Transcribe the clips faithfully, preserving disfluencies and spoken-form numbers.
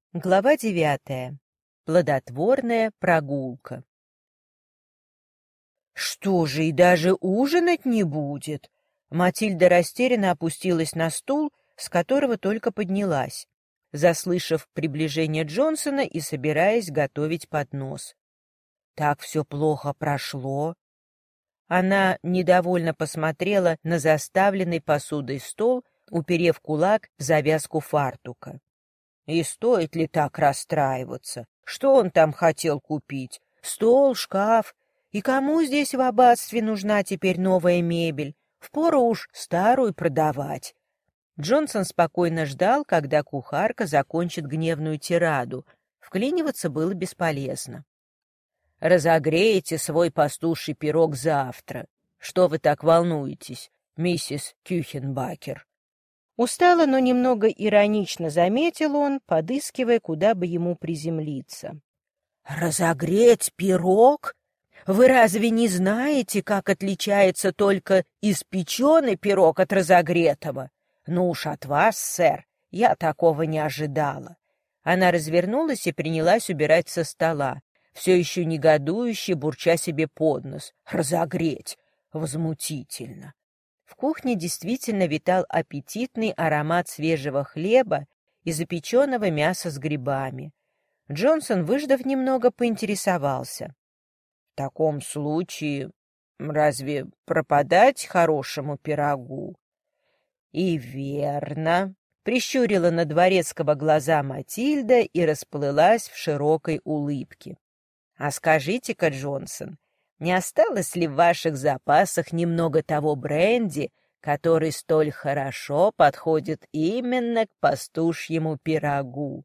Глава девятая. Плодотворная прогулка. «Что же, и даже ужинать не будет?» Матильда растерянно опустилась на стул, с которого только поднялась, заслышав приближение Джонсона и собираясь готовить поднос. «Так все плохо прошло». Она недовольно посмотрела на заставленный посудой стол, уперев кулак в завязку фартука. И стоит ли так расстраиваться? Что он там хотел купить? Стол, шкаф? И кому здесь в аббатстве нужна теперь новая мебель? Впору уж старую продавать. Джонсон спокойно ждал, когда кухарка закончит гневную тираду. Вклиниваться было бесполезно. «Разогреете свой пастуший пирог завтра. Что вы так волнуетесь, миссис Кюхенбакер?» Устало, но немного иронично заметил он, подыскивая, куда бы ему приземлиться. «Разогреть пирог? Вы разве не знаете, как отличается только испеченный пирог от разогретого? Ну уж от вас, сэр, я такого не ожидала». Она развернулась и принялась убирать со стола, все еще негодующе, бурча себе под нос. «Разогреть? Возмутительно!» В кухне действительно витал аппетитный аромат свежего хлеба и запеченного мяса с грибами. Джонсон, выждав немного, поинтересовался. — В таком случае разве пропадать хорошему пирогу? — И верно, — прищурила на дворецкого глаза Матильда и расплылась в широкой улыбке. — А скажите-ка, Джонсон, не осталось ли в ваших запасах немного того бренди, который столь хорошо подходит именно к пастушьему пирогу?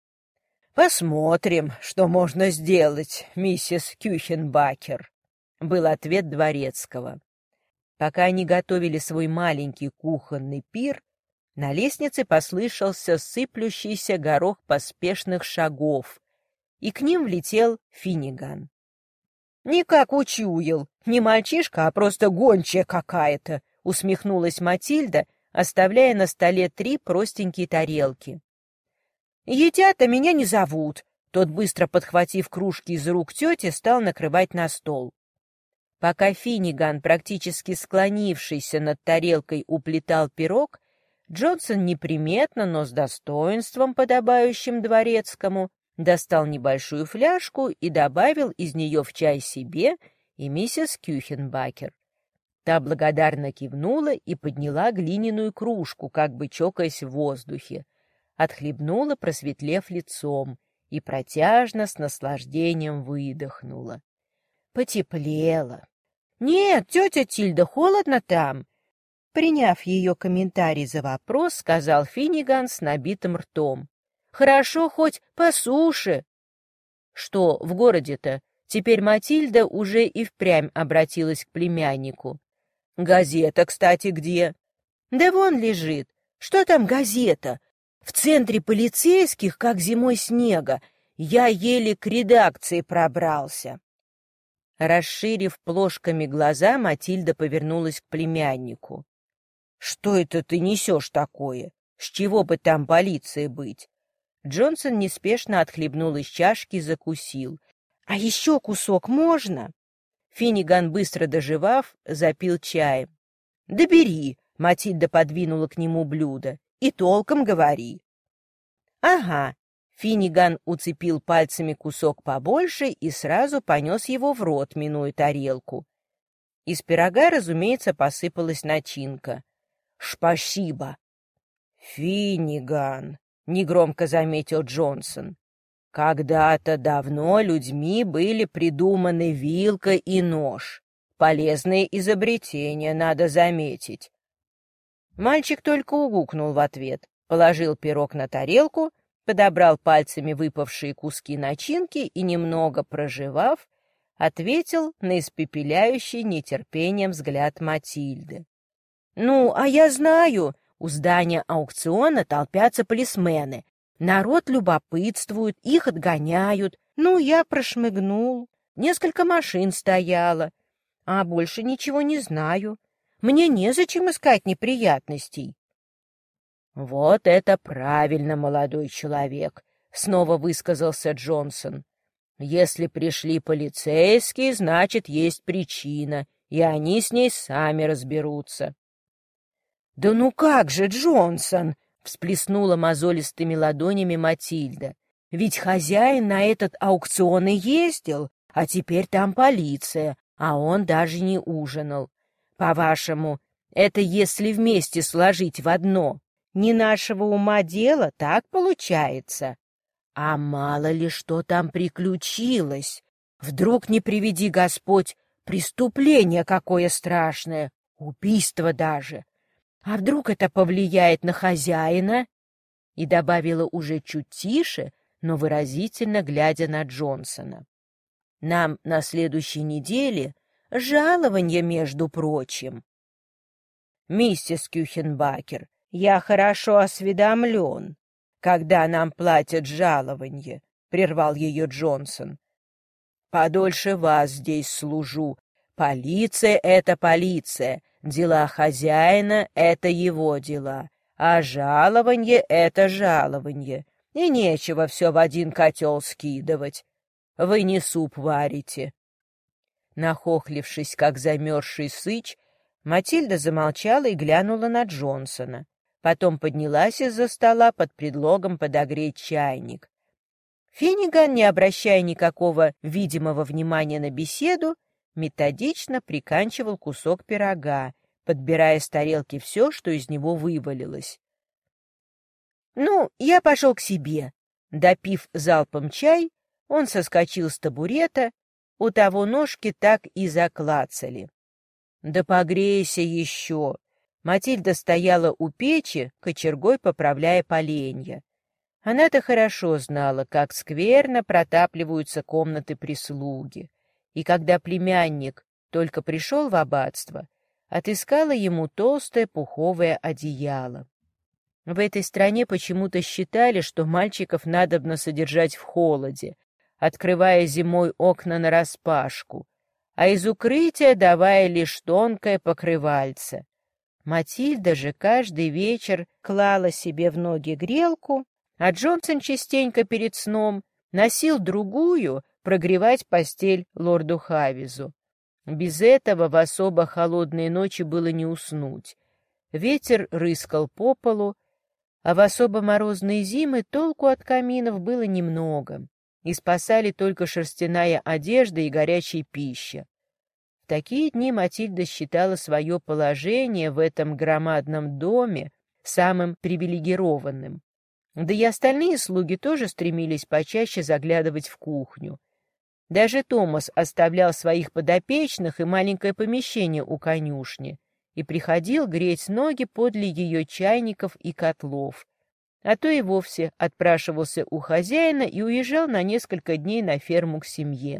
— Посмотрим, что можно сделать, миссис Кюхенбакер, — был ответ дворецкого. Пока они готовили свой маленький кухонный пир, на лестнице послышался сыплющийся горох поспешных шагов, и к ним влетел Финниган. «Никак учуял. Не мальчишка, а просто гончая какая-то», — усмехнулась Матильда, оставляя на столе три простенькие тарелки. «Едят-то меня не зовут», — тот, быстро подхватив кружки из рук тети, стал накрывать на стол. Пока Финниган, практически склонившийся над тарелкой, уплетал пирог, Джонсон неприметно, но с достоинством, подобающим дворецкому, достал небольшую фляжку и добавил из нее в чай себе и миссис Кюхенбакер. Та благодарно кивнула и подняла глиняную кружку, как бы чокаясь в воздухе, отхлебнула, просветлев лицом, и протяжно с наслаждением выдохнула. Потеплело. «Нет, тетя Тильда, холодно там!» Приняв ее комментарий за вопрос, сказал Финниган с набитым ртом. «Хорошо хоть по суше». Что в городе-то? Теперь Матильда уже и впрямь обратилась к племяннику. «Газета, кстати, где?» «Да вон лежит. Что там газета? В центре полицейских, как зимой снега. Я еле к редакции пробрался». Расширив плошками глаза, Матильда повернулась к племяннику. «Что это ты несешь такое? С чего бы там полиции быть?» Джонсон неспешно отхлебнул из чашки и закусил. «А еще кусок можно?» Финниган, быстро доживав, запил чаем. «Да бери!» — Матильда подвинула к нему блюдо. «И толком говори». «Ага». Финниган уцепил пальцами кусок побольше и сразу понес его в рот, минуя тарелку. Из пирога, разумеется, посыпалась начинка. «Шпасибо!» «Финниган!» — негромко заметил Джонсон. «Когда-то давно людьми были придуманы вилка и нож. Полезные изобретения, надо заметить». Мальчик только угукнул в ответ, положил пирог на тарелку, подобрал пальцами выпавшие куски начинки и, немного прожевав, ответил на испепеляющий нетерпением взгляд Матильды. «Ну, а я знаю, у здания аукциона толпятся полисмены. Народ любопытствует, их отгоняют. Ну, я прошмыгнул. Несколько машин стояло. А больше ничего не знаю. Мне незачем искать неприятностей». «Вот это правильно, молодой человек», — снова высказался Джонсон. Если пришли полицейские, значит, есть причина, и они с ней сами разберутся. — Да ну как же, Джонсон! — всплеснула мозолистыми ладонями Матильда. — Ведь хозяин на этот аукцион и ездил, а теперь там полиция, а он даже не ужинал. По-вашему, это если вместе сложить в одно? Не нашего ума дело, так получается? А мало ли что там приключилось. Вдруг, не приведи Господь, преступление какое страшное, убийство даже. А вдруг это повлияет на хозяина? И добавила уже чуть тише, но выразительно глядя на Джонсона. Нам на следующей неделе жалование, между прочим. Миссис Кюхенбакер, я хорошо осведомлен. Когда нам платят жалованье, — прервал ее Джонсон. Подольше вас здесь служу. Полиция — это полиция, дела хозяина — это его дела, а жалованье — это жалованье, и нечего все в один котел скидывать. Вы не суп варите. Нахохлившись, как замерзший сыч, Матильда замолчала и глянула на Джонсона. Потом поднялась из-за стола под предлогом подогреть чайник. Финниган, не обращая никакого видимого внимания на беседу, методично приканчивал кусок пирога, подбирая с тарелки все, что из него вывалилось. «Ну, я пошел к себе». Допив залпом чай, он соскочил с табурета, у того ножки так и заклацали. «Да погрейся еще!» Матильда стояла у печи, кочергой поправляя поленья. Она-то хорошо знала, как скверно протапливаются комнаты прислуги, и когда племянник только пришел в аббатство, отыскала ему толстое пуховое одеяло. В этой стране почему-то считали, что мальчиков надобно содержать в холоде, открывая зимой окна нараспашку, а из укрытия давая лишь тонкое покрывальце. Матильда же каждый вечер клала себе в ноги грелку, а Джонсон частенько перед сном носил другую прогревать постель лорду Хавизу. Без этого в особо холодные ночи было не уснуть. Ветер рыскал по полу, а в особо морозные зимы толку от каминов было немного, и спасали только шерстяная одежда и горячая пища. В такие дни Матильда считала свое положение в этом громадном доме самым привилегированным. Да и остальные слуги тоже стремились почаще заглядывать в кухню. Даже Томас оставлял своих подопечных и маленькое помещение у конюшни и приходил греть ноги подле ее чайников и котлов, а то и вовсе отпрашивался у хозяина и уезжал на несколько дней на ферму к семье.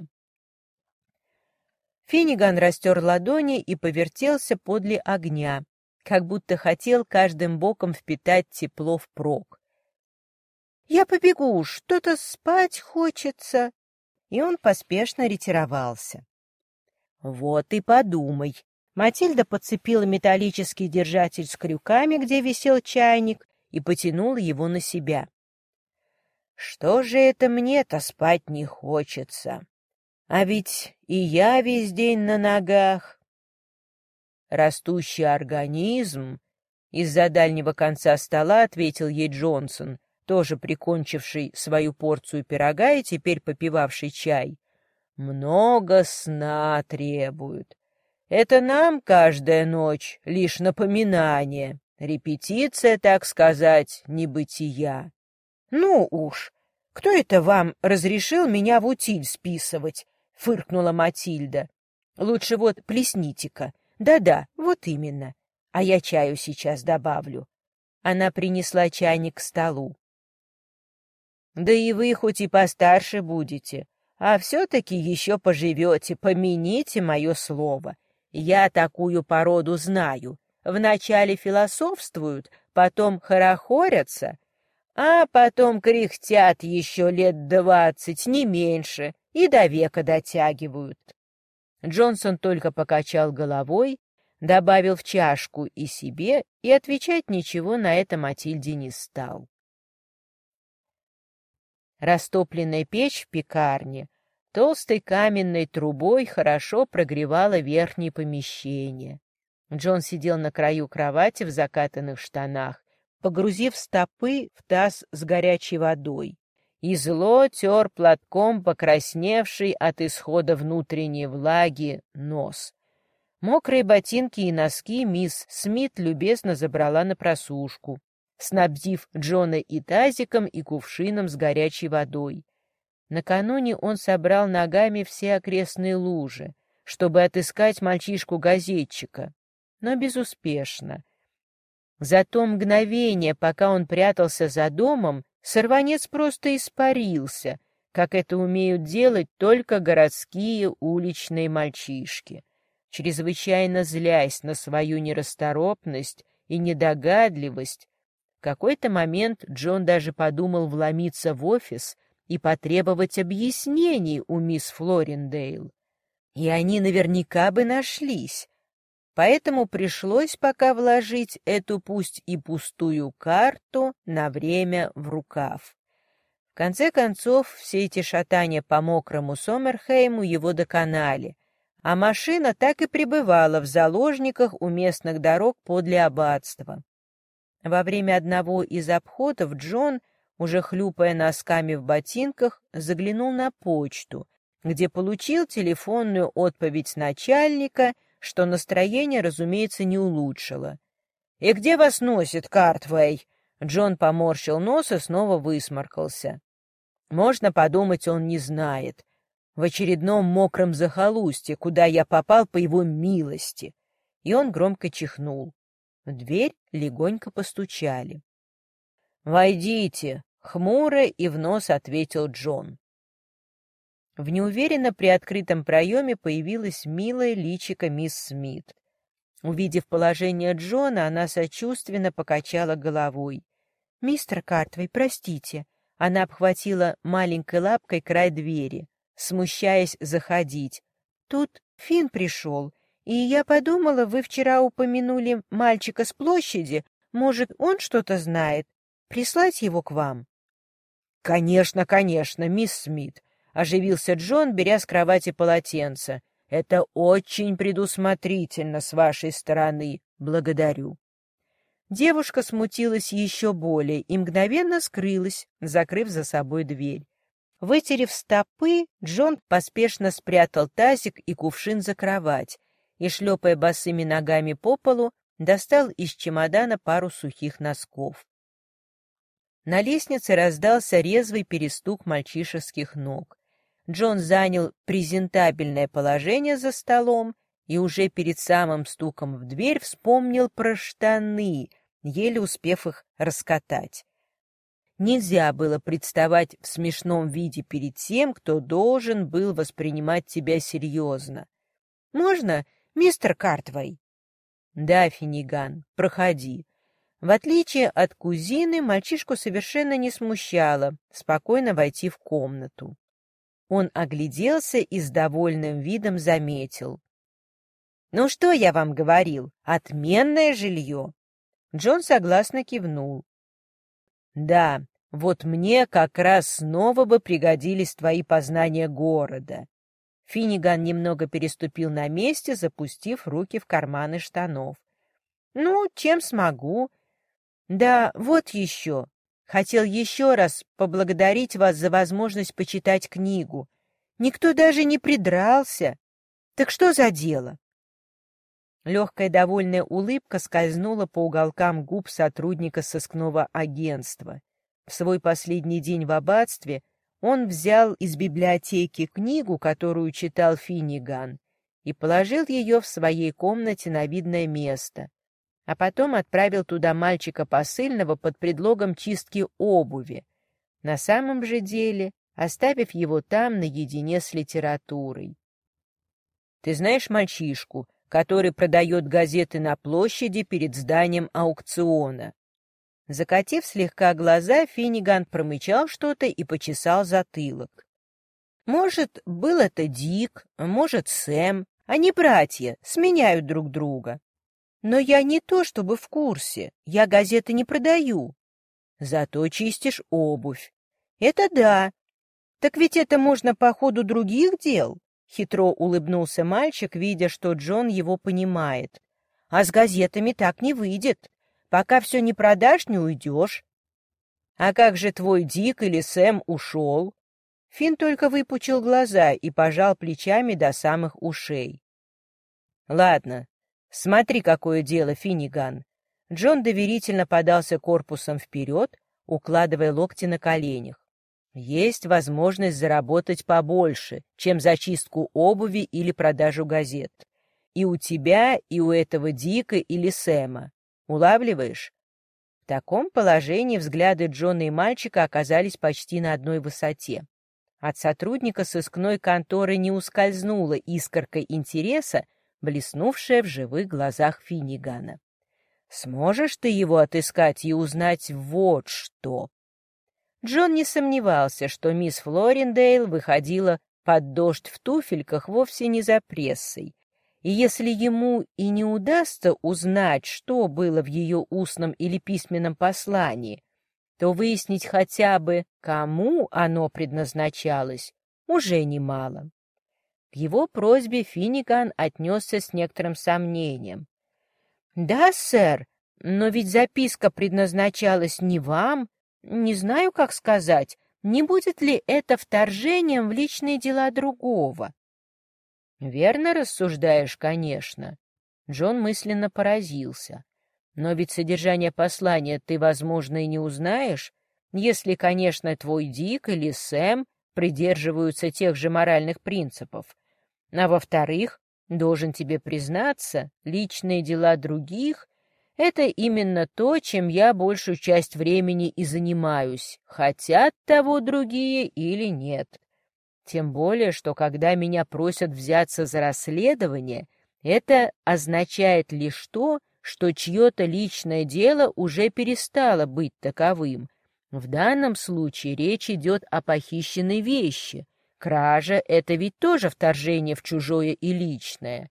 Финниган растер ладони и повертелся подле огня, как будто хотел каждым боком впитать тепло впрок. — Я побегу, что-то спать хочется. И он поспешно ретировался. — Вот и подумай. Матильда подцепила металлический держатель с крюками, где висел чайник, и потянула его на себя. — Что же это мне-то спать не хочется? А ведь и я весь день на ногах. Растущий организм, из-за дальнего конца стола ответил ей Джонсон, тоже прикончивший свою порцию пирога и теперь попивавший чай. Много сна требует. Это нам каждая ночь лишь напоминание, репетиция, так сказать, небытия. Ну уж, кто это вам разрешил меня в утиль списывать? — фыркнула Матильда. — Лучше вот плесните-ка. Да-да, вот именно. А я чаю сейчас добавлю. Она принесла чайник к столу. — Да и вы хоть и постарше будете, а все-таки еще поживете, помяните мое слово. Я такую породу знаю. Вначале философствуют, потом хорохорятся, а потом кряхтят еще лет двадцать, не меньше, и до века дотягивают. Джонсон только покачал головой, добавил в чашку и себе, и отвечать ничего на это Матильде не стал. Растопленная печь в пекарне толстой каменной трубой хорошо прогревала верхние помещения. Джон сидел на краю кровати в закатанных штанах, погрузив стопы в таз с горячей водой, и зло тер платком покрасневший от исхода внутренней влаги нос. Мокрые ботинки и носки мисс Смит любезно забрала на просушку, снабдив Джона и тазиком, и кувшином с горячей водой. Накануне он собрал ногами все окрестные лужи, чтобы отыскать мальчишку-газетчика, но безуспешно. За то мгновение, пока он прятался за домом, сорванец просто испарился, как это умеют делать только городские уличные мальчишки. Чрезвычайно злясь на свою нерасторопность и недогадливость, в какой-то момент Джон даже подумал вломиться в офис и потребовать объяснений у мисс Флориндейл. И они наверняка бы нашлись. Поэтому пришлось пока вложить эту пусть и пустую карту на время в рукав. В конце концов, все эти шатания по мокрому Сомерхейму его доконали, а машина так и пребывала в заложниках у местных дорог подле аббатства. Во время одного из обходов Джон, уже хлюпая носками в ботинках, заглянул на почту, где получил телефонную отповедь начальника, что настроение, разумеется, не улучшило. «И где вас носит, Картвей?» Джон поморщил нос и снова высморкался. Можно подумать, он не знает. В очередном мокром захолустье, куда я попал по его милости. И он громко чихнул. В дверь легонько постучали. «Войдите!» — хмуро и в нос ответил Джон. В неуверенно приоткрытом проеме появилась милая личико мисс Смит. Увидев положение Джона, она сочувственно покачала головой. «Мистер Картвей, простите». Она обхватила маленькой лапкой край двери, смущаясь заходить. «Тут Финн пришел, и я подумала, вы вчера упомянули мальчика с площади. Может, он что-то знает? Прислать его к вам?» «Конечно, конечно, мисс Смит», — оживился Джон, беря с кровати полотенце. «Это очень предусмотрительно с вашей стороны. Благодарю». Девушка смутилась еще более и мгновенно скрылась, закрыв за собой дверь. Вытерев стопы, Джон поспешно спрятал тазик и кувшин за кровать и, шлепая босыми ногами по полу, достал из чемодана пару сухих носков. На лестнице раздался резвый перестук мальчишеских ног. Джон занял презентабельное положение за столом и уже перед самым стуком в дверь вспомнил про штаны, еле успев их раскатать. Нельзя было представать в смешном виде перед тем, кто должен был воспринимать тебя серьезно. «Можно, мистер Картвей?» «Да, Финниган, проходи». В отличие от кузины, мальчишку совершенно не смущало спокойно войти в комнату. Он огляделся и с довольным видом заметил. «Ну что я вам говорил? Отменное жилье!» Джон согласно кивнул. «Да, вот мне как раз снова бы пригодились твои познания города». Финниган немного переступил на месте, запустив руки в карманы штанов. «Ну, чем смогу. Да, вот еще. Хотел еще раз поблагодарить вас за возможность почитать книгу. Никто даже не придрался. Так что за дело?» Легкая довольная улыбка скользнула по уголкам губ сотрудника сыскного агентства. В свой последний день в аббатстве он взял из библиотеки книгу, которую читал Финниган, и положил ее в своей комнате на видное место, а потом отправил туда мальчика посыльного под предлогом чистки обуви, на самом же деле оставив его там наедине с литературой. «Ты знаешь мальчишку, который продает газеты на площади перед зданием аукциона?» Закатив слегка глаза, Финниган промычал что-то и почесал затылок. «Может, был это Дик, может, Сэм. Они братья, сменяют друг друга. Но я не то чтобы в курсе, я газеты не продаю. Зато чистишь обувь. Это да. Так ведь это можно по ходу других дел. Хитро улыбнулся мальчик, видя, что Джон его понимает. А с газетами так не выйдет. Пока все не продашь, не уйдешь. А как же твой Дик или Сэм ушел? Финн только выпучил глаза и пожал плечами до самых ушей. Ладно, смотри, какое дело, Финниган. Джон доверительно подался корпусом вперед, укладывая локти на коленях. Есть возможность заработать побольше, чем за чистку обуви или продажу газет. И у тебя, и у этого Дика или Сэма. Улавливаешь? В таком положении взгляды Джона и мальчика оказались почти на одной высоте. От сотрудника сыскной конторы не ускользнула искорка интереса, блеснувшая в живых глазах Финнигана. «Сможешь ты его отыскать и узнать вот что?» Джон не сомневался, что мисс Флориндейл выходила под дождь в туфельках вовсе не за прессой. И если ему и не удастся узнать, что было в ее устном или письменном послании, то выяснить хотя бы, кому оно предназначалось, уже немало. К его просьбе Финниган отнесся с некоторым сомнением. «Да, сэр, но ведь записка предназначалась не вам. Не знаю, как сказать, не будет ли это вторжением в личные дела другого?» «Верно рассуждаешь, конечно». Джон мысленно поразился. «Но ведь содержание послания ты, возможно, и не узнаешь, если, конечно, твой Дик или Сэм придерживаются тех же моральных принципов. А во-вторых, должен тебе признаться, личные дела других — это именно то, чем я большую часть времени и занимаюсь, хотят того другие или нет. Тем более, что когда меня просят взяться за расследование, это означает лишь то, что чье-то личное дело уже перестало быть таковым. В данном случае речь идет о похищенной вещи. Кража — это ведь тоже вторжение в чужое и личное.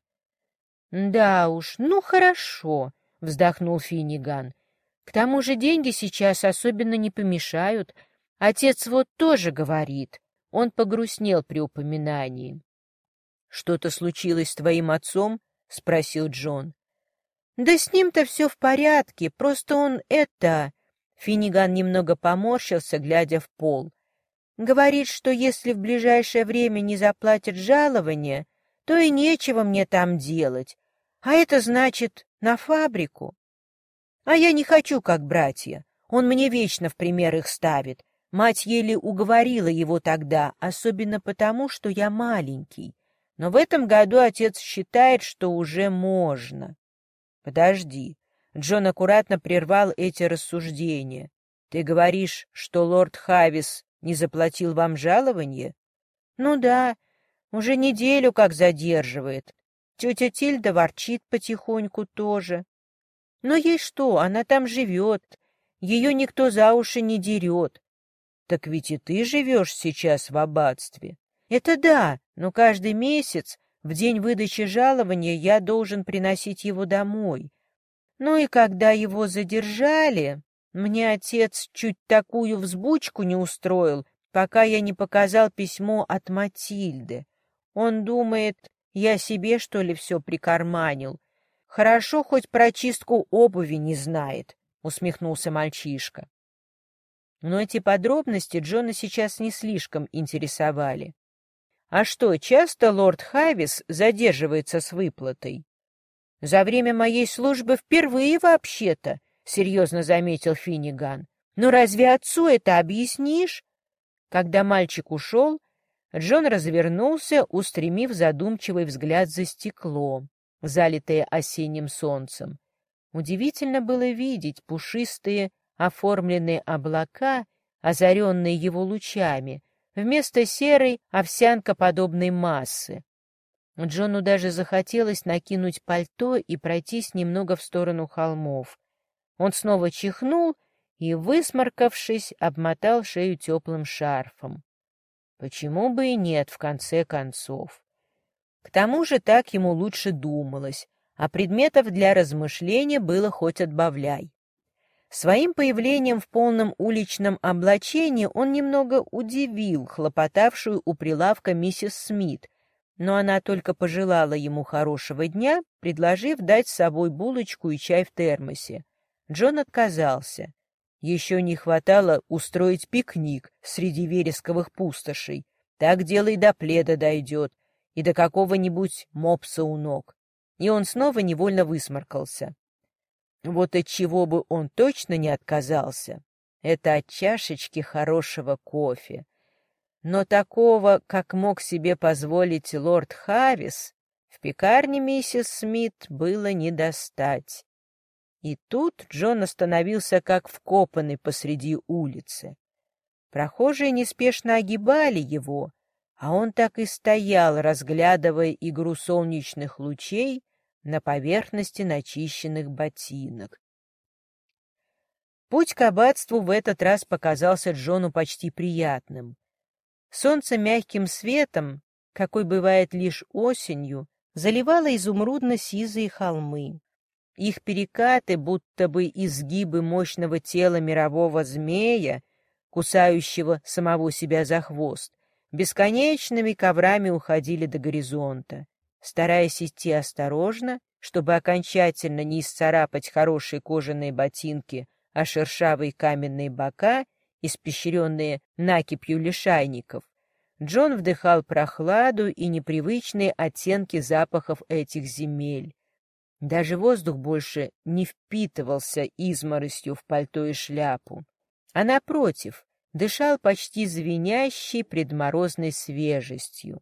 «Да уж, ну хорошо», — вздохнул Финниган. «К тому же деньги сейчас особенно не помешают. Отец вот тоже говорит». Он погрустнел при упоминании. «Что-то случилось с твоим отцом?» — спросил Джон. «Да с ним-то все в порядке, просто он это...» Финниган немного поморщился, глядя в пол. «Говорит, что если в ближайшее время не заплатят жалование, то и нечего мне там делать, а это значит на фабрику. А я не хочу, как братья, он мне вечно в пример их ставит. Мать еле уговорила его тогда, особенно потому, что я маленький. Но в этом году отец считает, что уже можно». «Подожди». Джон аккуратно прервал эти рассуждения. «Ты говоришь, что лорд Хавис не заплатил вам жалование?» «Ну да, уже неделю как задерживает. Тетя Тильда ворчит потихоньку тоже. Но ей что, она там живет, ее никто за уши не дерет. Так ведь и ты живешь сейчас в аббатстве. Это да, но каждый месяц, в день выдачи жалования, я должен приносить его домой. Ну и когда его задержали, мне отец чуть такую взбучку не устроил, пока я не показал письмо от Матильды. Он думает, я себе, что ли, все прикарманил. Хорошо, хоть про чистку обуви не знает, — усмехнулся мальчишка. Но эти подробности Джона сейчас не слишком интересовали. «А что, часто лорд Хавис задерживается с выплатой?» «За время моей службы впервые вообще-то», — серьезно заметил Финниган. «Ну разве отцу это объяснишь?» Когда мальчик ушел, Джон развернулся, устремив задумчивый взгляд за стекло, залитое осенним солнцем. Удивительно было видеть пушистые, оформленные облака, озаренные его лучами, вместо серой овсянкоподобной массы. Джону даже захотелось накинуть пальто и пройтись немного в сторону холмов. Он снова чихнул и, высморкавшись, обмотал шею теплым шарфом. Почему бы и нет, в конце концов? К тому же так ему лучше думалось, а предметов для размышления было хоть отбавляй. Своим появлением в полном уличном облачении он немного удивил хлопотавшую у прилавка миссис Смит, но она только пожелала ему хорошего дня, предложив дать с собой булочку и чай в термосе. Джон отказался. Еще не хватало устроить пикник среди вересковых пустошей. Так дело и до пледа дойдет, и до какого-нибудь мопса у ног. И он снова невольно высморкался. Вот от чего бы он точно не отказался, это от чашечки хорошего кофе. Но такого, как мог себе позволить лорд Хавис, в пекарне миссис Смит было не достать. И тут Джон остановился как вкопанный посреди улицы. Прохожие неспешно огибали его, а он так и стоял, разглядывая игру солнечных лучей на поверхности начищенных ботинок. Путь к аббатству в этот раз показался Джону почти приятным. Солнце мягким светом, какой бывает лишь осенью, заливало изумрудно-сизые холмы. Их перекаты, будто бы изгибы мощного тела мирового змея, кусающего самого себя за хвост, бесконечными коврами уходили до горизонта. Стараясь идти осторожно, чтобы окончательно не исцарапать хорошие кожаные ботинки, а шершавые каменные бока, испещренные накипью лишайников, Джон вдыхал прохладу и непривычные оттенки запахов этих земель. Даже воздух больше не впитывался изморосью в пальто и шляпу, а, напротив, дышал почти звенящей предморозной свежестью.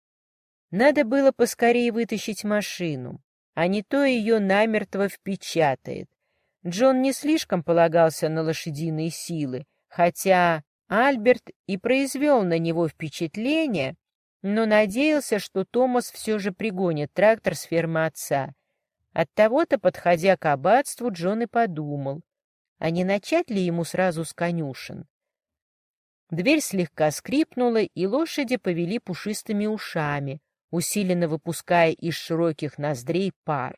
Надо было поскорее вытащить машину, а не то ее намертво впечатает. Джон не слишком полагался на лошадиные силы, хотя Альберт и произвел на него впечатление, но надеялся, что Томас все же пригонит трактор с фермы отца. Оттого-то, подходя к аббатству, Джон и подумал, а не начать ли ему сразу с конюшен. Дверь слегка скрипнула, и лошади повели пушистыми ушами, усиленно выпуская из широких ноздрей пар.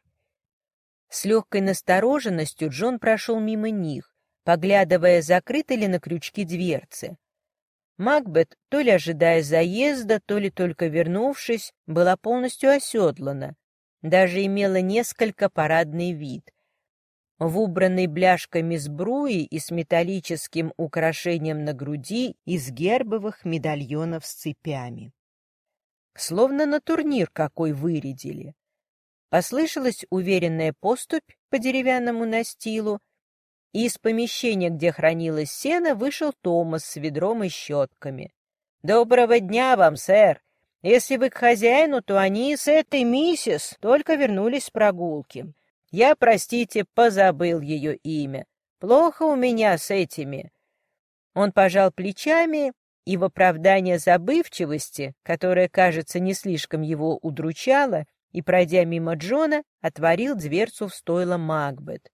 С легкой настороженностью Джон прошел мимо них, поглядывая, закрыты ли на крючки дверцы. Макбет, то ли ожидая заезда, то ли только вернувшись, была полностью оседлана, даже имела несколько парадный вид. В убранной бляшками сбруи и с металлическим украшением на груди из гербовых медальонов с цепями. Словно на турнир какой вырядили. Послышалась уверенная поступь по деревянному настилу, и из помещения, где хранилось сено, вышел Томас с ведром и щетками. — Доброго дня вам, сэр! Если вы к хозяину, то они с этой миссис только вернулись с прогулки. Я, простите, позабыл ее имя. Плохо у меня с этими. Он пожал плечами и в оправдание забывчивости, которая, кажется, не слишком его удручала, и, пройдя мимо Джона, отворил дверцу в стойло Макбет.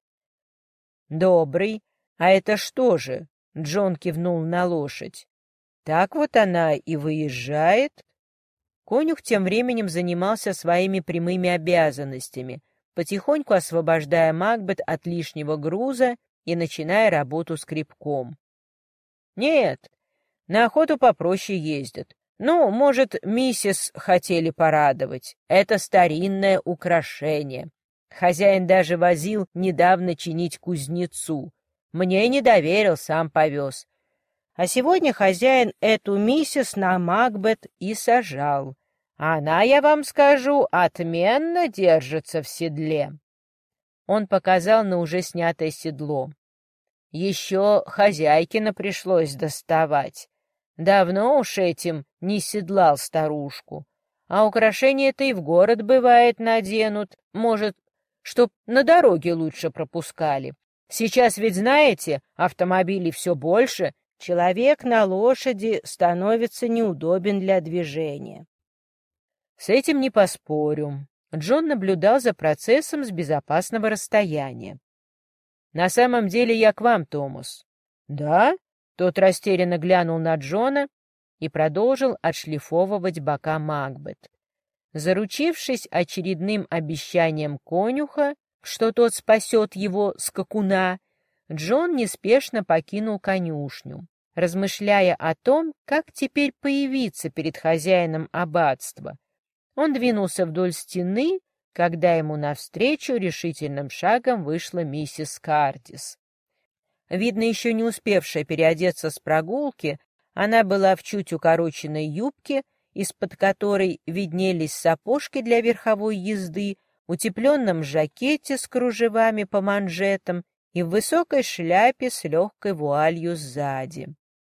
«Добрый. А это что же?» — Джон кивнул на лошадь. «Так вот она и выезжает». Конюх тем временем занимался своими прямыми обязанностями, потихоньку освобождая Макбет от лишнего груза и начиная работу скребком. «Нет, на охоту попроще ездят. Ну, может, миссис хотели порадовать. Это старинное украшение. Хозяин даже возил недавно чинить кузнецу. Мне не доверил, сам повез. А сегодня хозяин эту миссис на Макбет и сажал. Она, я вам скажу, отменно держится в седле». Он показал на уже снятое седло. Еще хозяйкина пришлось доставать. Давно уж этим не седлал старушку. А украшения-то и в город, бывает, наденут. Может, чтоб на дороге лучше пропускали. Сейчас ведь, знаете, автомобилей все больше. Человек на лошади становится неудобен для движения. С этим не поспорю. Джон наблюдал за процессом с безопасного расстояния. «На самом деле я к вам, Томас». «Да?» Тот растерянно глянул на Джона и продолжил отшлифовывать бока Макбет. Заручившись очередным обещанием конюха, что тот спасет его скакуна, Джон неспешно покинул конюшню, размышляя о том, как теперь появиться перед хозяином аббатства. Он двинулся вдоль стены, когда ему навстречу решительным шагом вышла миссис Кардис. Видно, еще не успевшая переодеться с прогулки, она была в чуть укороченной юбке, из-под которой виднелись сапожки для верховой езды, утепленном жакете с кружевами по манжетам и в высокой шляпе с легкой вуалью сзади.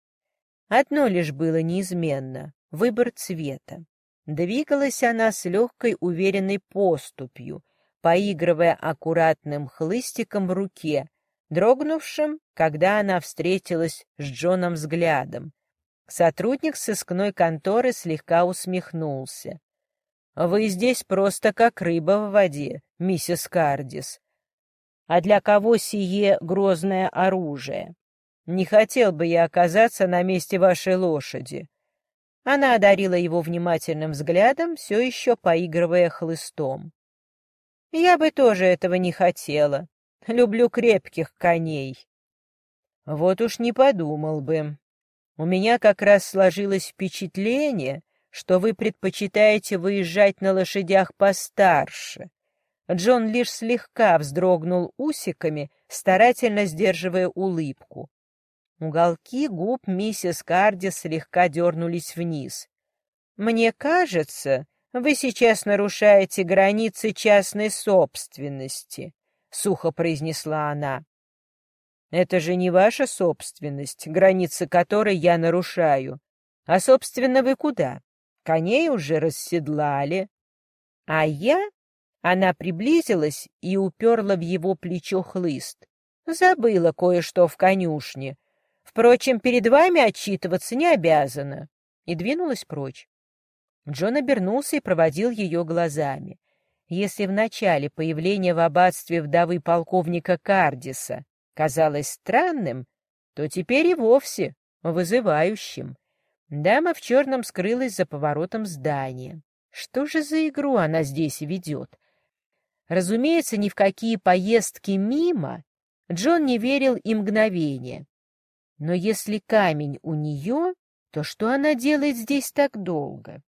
Одно лишь было неизменно — выбор цвета. Двигалась она с легкой уверенной поступью, поигрывая аккуратным хлыстиком в руке, дрогнувшим, когда она встретилась с Джоном взглядом. Сотрудник сыскной конторы слегка усмехнулся. «Вы здесь просто как рыба в воде, миссис Кардис. А для кого сие грозное оружие? Не хотел бы я оказаться на месте вашей лошади». Она одарила его внимательным взглядом, все еще поигрывая хлыстом. «Я бы тоже этого не хотела. Люблю крепких коней». «Вот уж не подумал бы. У меня как раз сложилось впечатление, что вы предпочитаете выезжать на лошадях постарше». Джон лишь слегка вздрогнул усиками, старательно сдерживая улыбку. Уголки губ миссис Кардис слегка дернулись вниз. «Мне кажется, вы сейчас нарушаете границы частной собственности», — сухо произнесла она. «Это же не ваша собственность, границы которой я нарушаю. А, собственно, вы куда? Коней уже расседлали. А я...» Она приблизилась и уперла в его плечо хлыст. «Забыла кое-что в конюшне. Впрочем, перед вами отчитываться не обязана». И двинулась прочь. Джон обернулся и проводил ее глазами. Если в начале появление в аббатстве вдовы полковника Кардиса казалось странным, то теперь и вовсе вызывающим. Дама в черном скрылась за поворотом здания. Что же за игру она здесь ведет? Разумеется, ни в какие поездки мимо Джон не верил и мгновения. Но если камень у нее, то что она делает здесь так долго?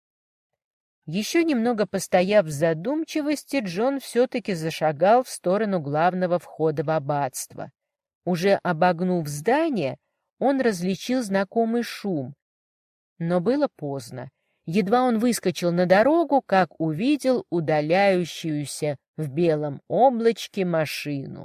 Еще немного постояв в задумчивости, Джон все-таки зашагал в сторону главного входа в аббатство. Уже обогнув здание, он различил знакомый шум. Но было поздно. Едва он выскочил на дорогу, как увидел удаляющуюся в белом облачке машину.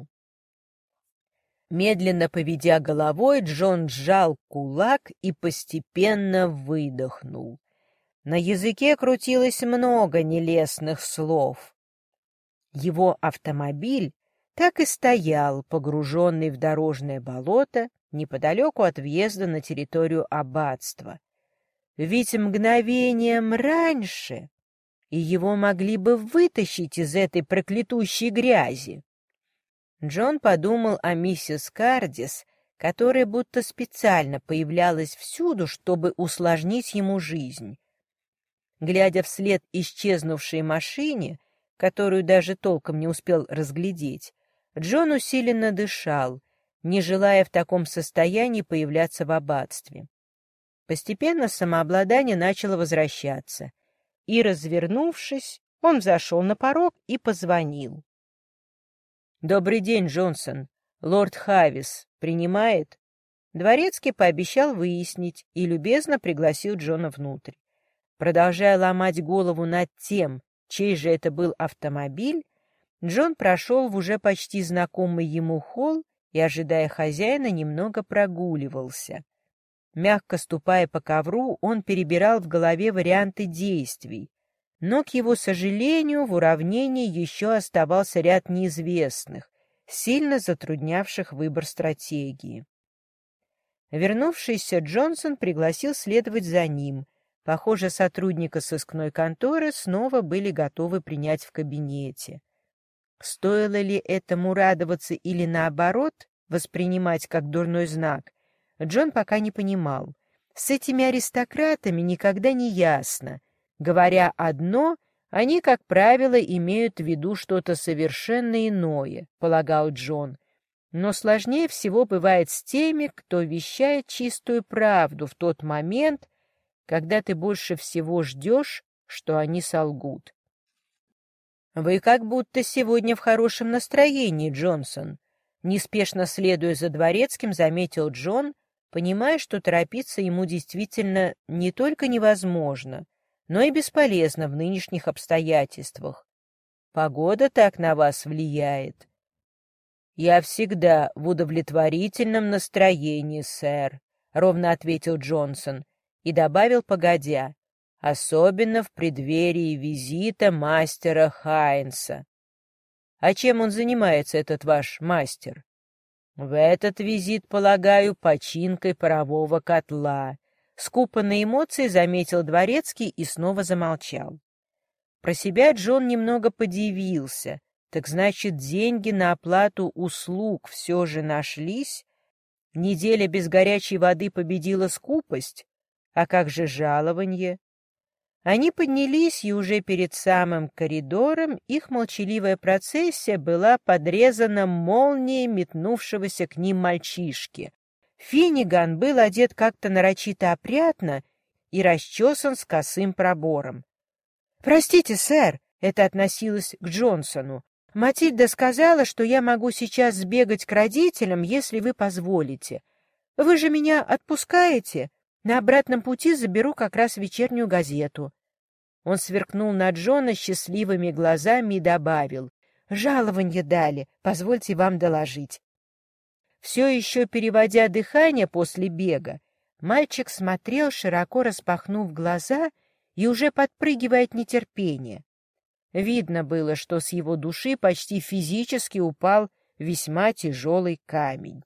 Медленно поведя головой, Джон сжал кулак и постепенно выдохнул. На языке крутилось много нелестных слов. Его автомобиль так и стоял, погруженный в дорожное болото, неподалеку от въезда на территорию аббатства. Ведь мгновением раньше и его могли бы вытащить из этой проклятущей грязи. Джон подумал о миссис Кардис, которая будто специально появлялась всюду, чтобы усложнить ему жизнь. Глядя вслед исчезнувшей машине, которую даже толком не успел разглядеть, Джон усиленно дышал, не желая в таком состоянии появляться в аббатстве. Постепенно самообладание начало возвращаться, и, развернувшись, он взошел на порог и позвонил. «Добрый день, Джонсон. Лорд Хавис принимает?» Дворецкий пообещал выяснить и любезно пригласил Джона внутрь. Продолжая ломать голову над тем, чей же это был автомобиль, Джон прошел в уже почти знакомый ему холл и, ожидая хозяина, немного прогуливался. Мягко ступая по ковру, он перебирал в голове варианты действий, но, к его сожалению, в уравнении еще оставался ряд неизвестных, сильно затруднявших выбор стратегии. Вернувшийся Джонсон пригласил следовать за ним. Похоже, сотрудника сыскной конторы снова были готовы принять в кабинете. Стоило ли этому радоваться или, наоборот, воспринимать как дурной знак, Джон пока не понимал. С этими аристократами никогда не ясно. Говоря одно, они, как правило, имеют в виду что-то совершенно иное, полагал Джон. Но сложнее всего бывает с теми, кто вещает чистую правду в тот момент, когда ты больше всего ждешь, что они солгут. «Вы как будто сегодня в хорошем настроении, Джонсон», — неспешно следуя за дворецким, заметил Джон, понимая, что торопиться ему действительно не только невозможно, но и бесполезно в нынешних обстоятельствах. Погода так на вас влияет. «Я всегда в удовлетворительном настроении, сэр», — ровно ответил Джонсон и добавил, погодя, «особенно в преддверии визита мастера Хайнса». «А чем он занимается, этот ваш мастер?» «В этот визит, полагаю, починкой парового котла». Скупо на эмоции заметил дворецкий и снова замолчал. Про себя Джон немного подивился. Так значит, деньги на оплату услуг все же нашлись? Неделя без горячей воды победила скупость? А как же жалованье? Они поднялись, и уже перед самым коридором их молчаливая процессия была подрезана молнией метнувшегося к ним мальчишки. Финниган был одет как-то нарочито опрятно и расчесан с косым пробором. «Простите, сэр», — это относилось к Джонсону, «Матильда сказала, что я могу сейчас сбегать к родителям, если вы позволите. Вы же меня отпускаете? На обратном пути заберу как раз вечернюю газету». Он сверкнул на Джона счастливыми глазами и добавил, «Жалованье дали, позвольте вам доложить». Все еще переводя дыхание после бега, мальчик смотрел, широко распахнув глаза и уже подпрыгивая от нетерпения. Видно было, что с его души почти физически упал весьма тяжелый камень.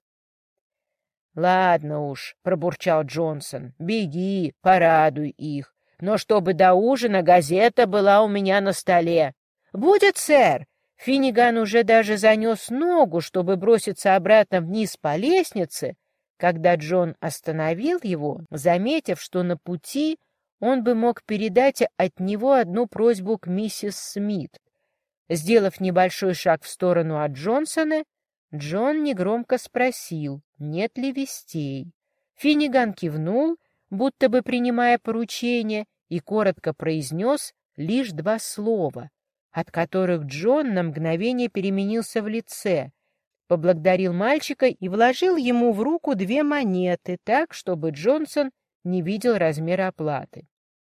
«Ладно уж», — пробурчал Джонсон, — «беги, порадуй их. Но чтобы до ужина газета была у меня на столе». «Будет, сэр!» Финниган уже даже занес ногу, чтобы броситься обратно вниз по лестнице, когда Джон остановил его, заметив, что на пути он бы мог передать от него одну просьбу к миссис Смит. Сделав небольшой шаг в сторону от Джонсона, Джон негромко спросил, нет ли вестей. Финниган кивнул, будто бы принимая поручение, и коротко произнес лишь два слова, от которых Джон на мгновение переменился в лице, поблагодарил мальчика и вложил ему в руку две монеты так, чтобы Джонсон не видел размера оплаты.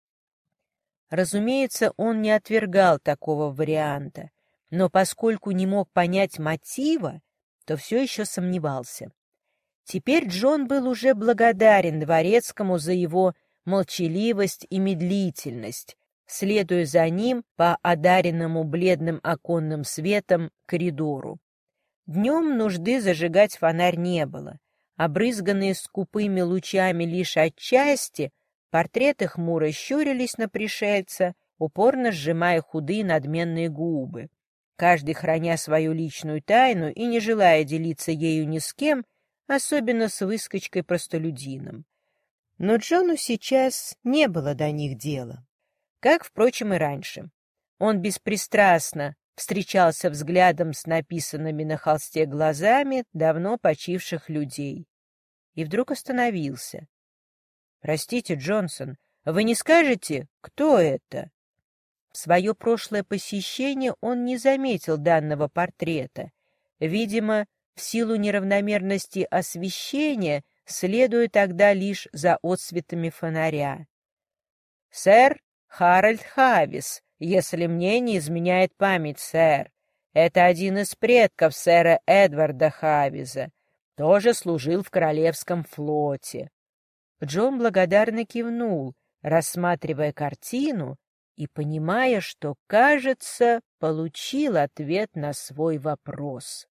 Разумеется, он не отвергал такого варианта, но поскольку не мог понять мотива, то все еще сомневался. Теперь Джон был уже благодарен дворецкому за его молчаливость и медлительность, следуя за ним по одаренному бледным оконным светом коридору. Днем нужды зажигать фонарь не было. Обрызганные скупыми лучами лишь отчасти, портреты хмуро щурились на пришельца, упорно сжимая худые надменные губы, каждый храня свою личную тайну и не желая делиться ею ни с кем, особенно с выскочкой-простолюдином. Но Джону сейчас не было до них дела. Как, впрочем, и раньше. Он беспристрастно встречался взглядом с написанными на холсте глазами давно почивших людей. И вдруг остановился. «Простите, Джонсон, вы не скажете, кто это?» В свое прошлое посещение он не заметил данного портрета. Видимо, в силу неравномерности освещения, следуя тогда лишь за отсветами фонаря. «Сэр Харальд Хавис, если мне не изменяет память, сэр. Это один из предков сэра Эдварда Хавиза. Тоже служил в Королевском флоте». Джон благодарно кивнул, рассматривая картину и понимая, что, кажется, получил ответ на свой вопрос.